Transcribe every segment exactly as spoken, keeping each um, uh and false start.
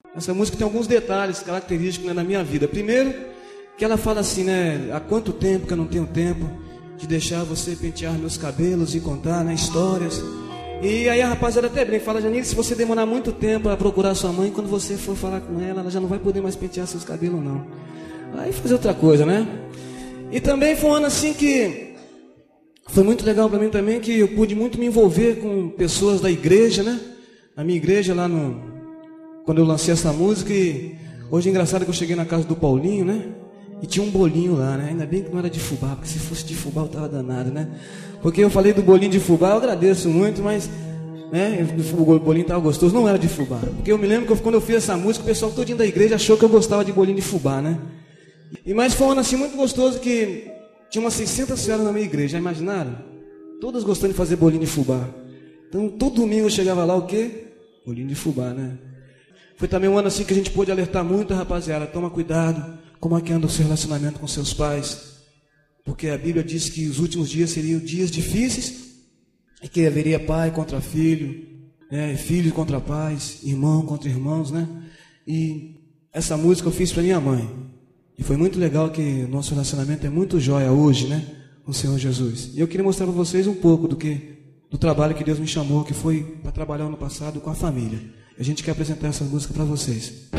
Essa música tem alguns detalhes característicos, né, na minha vida. Primeiro, que ela fala assim, né? Há quanto tempo que eu não tenho tempo de deixar você pentear meus cabelos e contar, né, histórias. E aí a rapaziada até brinca, fala, Janine, se você demorar muito tempo a procurar sua mãe, quando você for falar com ela, ela já não vai poder mais pentear seus cabelos, não. Aí fazer outra coisa, né? E também foi um ano assim que foi muito legal para mim também, que eu pude muito me envolver com pessoas da igreja, né? A minha igreja lá no... Quando eu lancei essa música, e hoje é engraçado que eu cheguei na casa do Paulinho, né? E tinha um bolinho lá, né? Ainda bem que não era de fubá, porque se fosse de fubá eu tava danado, né? Porque eu falei do bolinho de fubá, eu agradeço muito, mas, né? O bolinho tava gostoso, não era de fubá. Porque eu me lembro que eu, quando eu fiz essa música, o pessoal todinho da igreja achou que eu gostava de bolinho de fubá, né? E mais foi um ano assim muito gostoso que tinha umas seiscentas senhoras na minha igreja, já imaginaram? Todas gostando de fazer bolinho de fubá. Então todo domingo eu chegava lá, o quê? Bolinho de fubá, né? Foi também um ano assim que a gente pôde alertar muito, rapaziada, toma cuidado, como é que anda o seu relacionamento com seus pais. Porque a Bíblia diz que os últimos dias seriam dias difíceis, e que haveria pai contra filho, né? Filho contra pais, irmão contra irmãos, né? E essa música eu fiz para minha mãe. E foi muito legal que nosso relacionamento é muito jóia hoje, né? Com o Senhor Jesus. E eu queria mostrar para vocês um pouco do que, do trabalho que Deus me chamou, que foi para trabalhar no passado com a família. A gente quer apresentar essa música para vocês.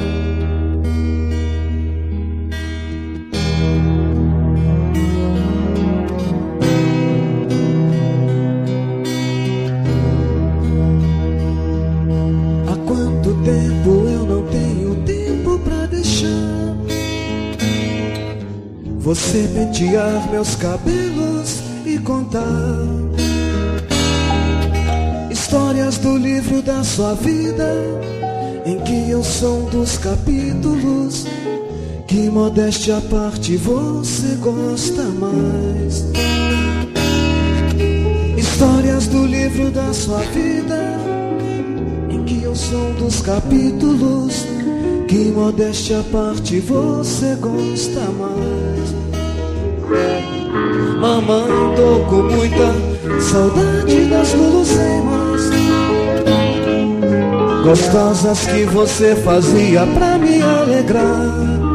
Há quanto tempo eu não tenho tempo pra deixar você pentear meus cabelos e contar histórias do livro da sua vida, em que eu sou um dos capítulos que, modéstia à parte, você gosta mais. Histórias do livro da sua vida, em que eu sou um dos capítulos que, modéstia à parte, você gosta mais. Mamãe, tô com muita saudade das guloseimas gostosas que você fazia pra me alegrar.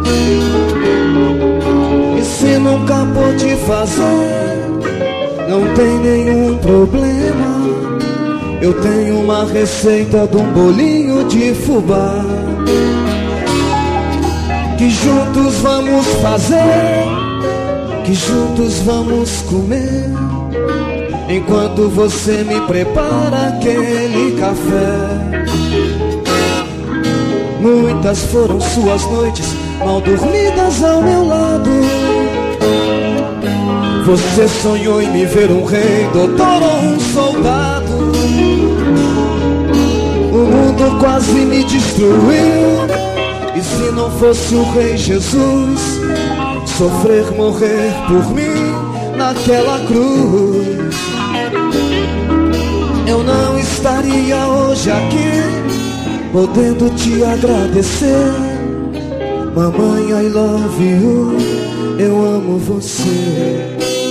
E se nunca pôde fazer, não tem nenhum problema, eu tenho uma receita de um bolinho de fubá que juntos vamos fazer, que juntos vamos comer, enquanto você me prepara aquele café. Muitas foram suas noites mal dormidas ao meu lado. Você sonhou em me ver um rei, doutor ou um soldado. O mundo quase me destruiu, e se não fosse o Rei Jesus sofrer, morrer por mim naquela cruz, eu não estaria hoje aqui podendo te agradecer. Mamãe, I love you, eu amo você.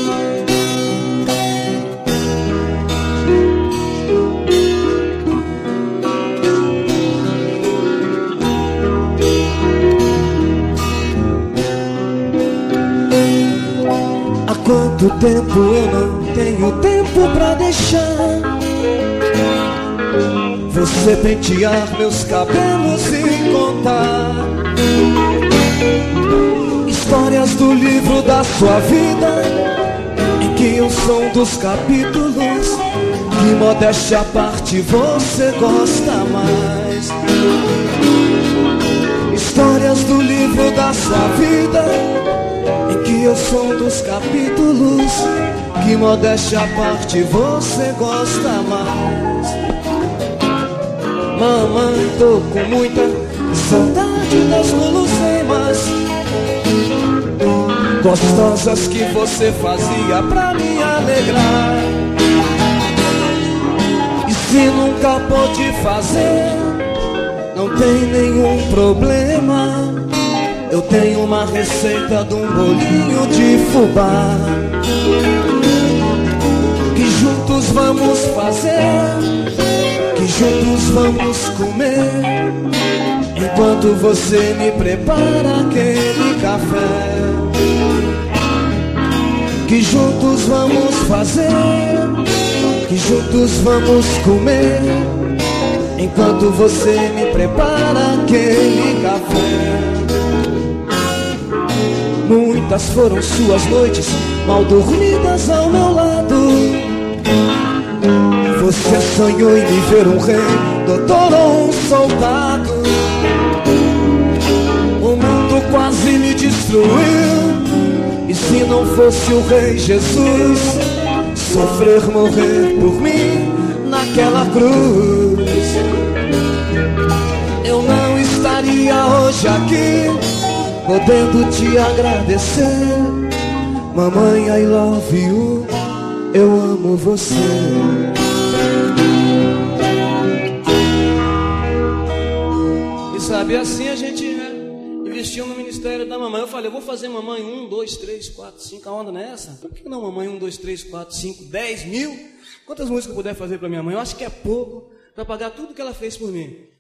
Há quanto tempo eu não tenho tempo pra deixar você pentear meus cabelos e contar histórias do livro da sua vida, em que eu sou um dos capítulos que, modéstia à parte, você gosta mais. Histórias do livro da sua vida, em que eu sou um dos capítulos que, modéstia à parte, você gosta mais. Mamãe, tô com muita saudade das guloseimas gostosas que você fazia pra me alegrar. E se nunca pôde fazer, não tem nenhum problema, eu tenho uma receita de um bolinho de fubá que juntos vamos fazer, que juntos vamos comer, enquanto você me prepara aquele café que juntos vamos fazer, que juntos vamos comer, enquanto você me prepara aquele café. Muitas foram suas noites mal dormidas ao meu lado. Você sonhou em me ver um rei, doutor ou um soldado. O mundo quase me destruiu, e se não fosse o rei Jesus sofrer, morrer por mim naquela cruz, eu não estaria hoje aqui podendo te agradecer. Mamãe, I love you, eu amo você. E sabe, assim a gente, né, investiu no ministério da mamãe. Eu falei, eu vou fazer mamãe um, dois, três, quatro, cinco, a onda nessa? Por que não mamãe um, dois, três, quatro, cinco, dez mil? Quantas músicas eu puder fazer para minha mãe? Eu acho que é pouco para pagar tudo que ela fez por mim.